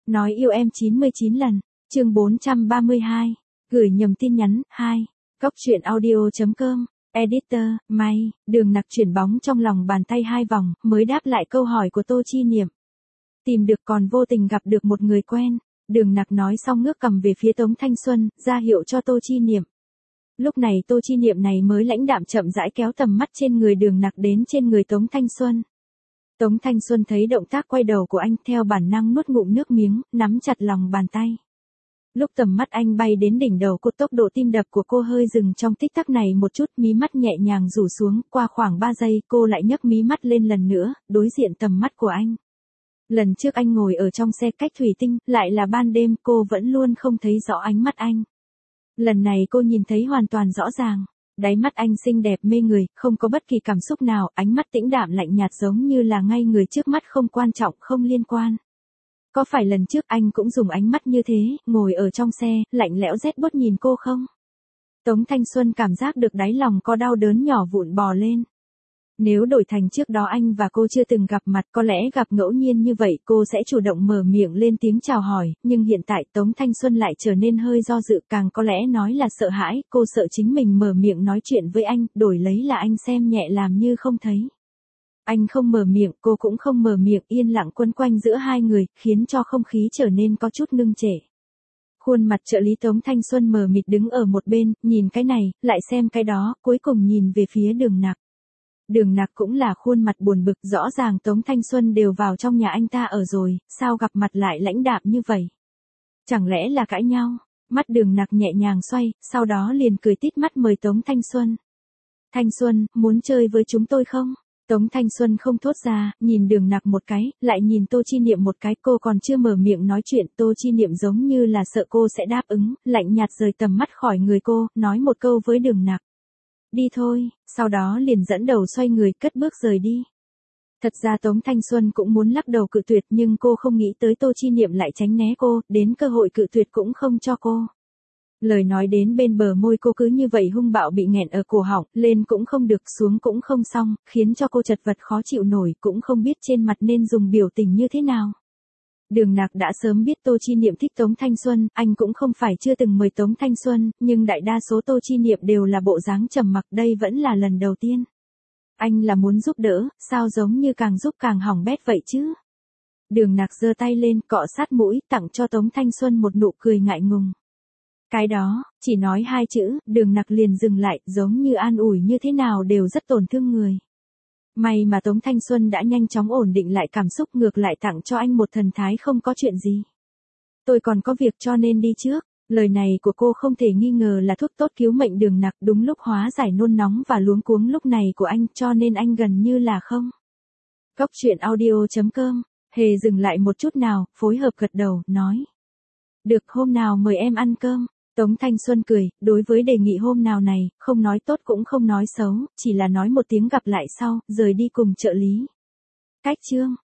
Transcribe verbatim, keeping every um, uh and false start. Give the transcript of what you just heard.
Nói yêu em chín mươi chín lần, chương bốn trăm ba mươi hai, gửi nhầm tin nhắn, hai, góc truyện audio.com, editor, May, Đường Nặc chuyển bóng trong lòng bàn tay hai vòng, mới đáp lại câu hỏi của Tô Chi Niệm. Tìm được còn vô tình gặp được một người quen, Đường Nặc nói xong ngước cầm về phía Tống Thanh Xuân, ra hiệu cho Tô Chi Niệm. Lúc này Tô Chi Niệm này mới lãnh đạm chậm rãi kéo tầm mắt trên người Đường Nặc đến trên người Tống Thanh Xuân. Tống Thanh Xuân thấy động tác quay đầu của anh theo bản năng nuốt ngụm nước miếng, nắm chặt lòng bàn tay. Lúc tầm mắt anh bay đến đỉnh đầu cô, tốc độ tim đập của cô hơi dừng trong tích tắc này một chút, mí mắt nhẹ nhàng rủ xuống, qua khoảng ba giây cô lại nhấc mí mắt lên lần nữa, đối diện tầm mắt của anh. Lần trước anh ngồi ở trong xe cách thủy tinh, lại là ban đêm, cô vẫn luôn không thấy rõ ánh mắt anh. Lần này cô nhìn thấy hoàn toàn rõ ràng. Đáy mắt anh xinh đẹp mê người, không có bất kỳ cảm xúc nào, ánh mắt tĩnh đạm lạnh nhạt giống như là ngay người trước mắt không quan trọng, không liên quan. Có phải lần trước anh cũng dùng ánh mắt như thế, ngồi ở trong xe, lạnh lẽo rét buốt nhìn cô không? Tống Thanh Xuân cảm giác được đáy lòng có đau đớn nhỏ vụn bò lên. Nếu đổi thành trước đó anh và cô chưa từng gặp mặt, có lẽ gặp ngẫu nhiên như vậy cô sẽ chủ động mở miệng lên tiếng chào hỏi, nhưng hiện tại Tống Thanh Xuân lại trở nên hơi do dự, càng có lẽ nói là sợ hãi, cô sợ chính mình mở miệng nói chuyện với anh, đổi lấy là anh xem nhẹ làm như không thấy. Anh không mở miệng, cô cũng không mở miệng, yên lặng quấn quanh giữa hai người, khiến cho không khí trở nên có chút ngưng trệ. Khuôn mặt trợ lý Tống Thanh Xuân mờ mịt đứng ở một bên, nhìn cái này, lại xem cái đó, cuối cùng nhìn về phía Đường Nặc. Đường Nặc cũng là khuôn mặt buồn bực, rõ ràng Tống Thanh Xuân đều vào trong nhà anh ta ở rồi, sao gặp mặt lại lãnh đạm như vậy? Chẳng lẽ là cãi nhau? Mắt Đường Nặc nhẹ nhàng xoay, sau đó liền cười tít mắt mời Tống Thanh Xuân. Thanh Xuân, muốn chơi với chúng tôi không? Tống Thanh Xuân không thốt ra, nhìn Đường Nặc một cái, lại nhìn Tô Chi Niệm một cái, cô còn chưa mở miệng nói chuyện, Tô Chi Niệm giống như là sợ cô sẽ đáp ứng, lạnh nhạt rời tầm mắt khỏi người cô, nói một câu với Đường Nặc. Đi thôi, sau đó liền dẫn đầu xoay người cất bước rời đi. Thật ra Tống Thanh Xuân cũng muốn lắc đầu cự tuyệt nhưng cô không nghĩ tới Tô Chi Niệm lại tránh né cô, đến cơ hội cự tuyệt cũng không cho cô. Lời nói đến bên bờ môi cô cứ như vậy hung bạo bị nghẹn ở cổ họng, lên cũng không được, xuống cũng không xong, khiến cho cô chật vật khó chịu nổi, cũng không biết trên mặt nên dùng biểu tình như thế nào. Đường Nặc đã sớm biết Tô Chi Niệm thích Tống Thanh Xuân, anh cũng không phải chưa từng mời Tống Thanh Xuân, nhưng đại đa số Tô Chi Niệm đều là bộ dáng trầm mặc, đây vẫn là lần đầu tiên. Anh là muốn giúp đỡ, sao giống như càng giúp càng hỏng bét vậy chứ? Đường Nặc giơ tay lên, cọ sát mũi, tặng cho Tống Thanh Xuân một nụ cười ngại ngùng. Cái đó, chỉ nói hai chữ, Đường Nặc liền dừng lại, giống như an ủi như thế nào đều rất tổn thương người. May mà Tống Thanh Xuân đã nhanh chóng ổn định lại cảm xúc, ngược lại tặng cho anh một thần thái không có chuyện gì. Tôi còn có việc cho nên đi trước. Lời này của cô không thể nghi ngờ là thuốc tốt cứu mệnh Đường Nặc, đúng lúc hóa giải nôn nóng và luống cuống lúc này của anh, cho nên anh gần như là không. Góc truyện audio.com, hề dừng lại một chút nào, phối hợp gật đầu, nói. Được, hôm nào mời em ăn cơm. Tống Thanh Xuân cười, đối với đề nghị hôm nào này, không nói tốt cũng không nói xấu, chỉ là nói một tiếng gặp lại sau, rời đi cùng trợ lý. Cách chương.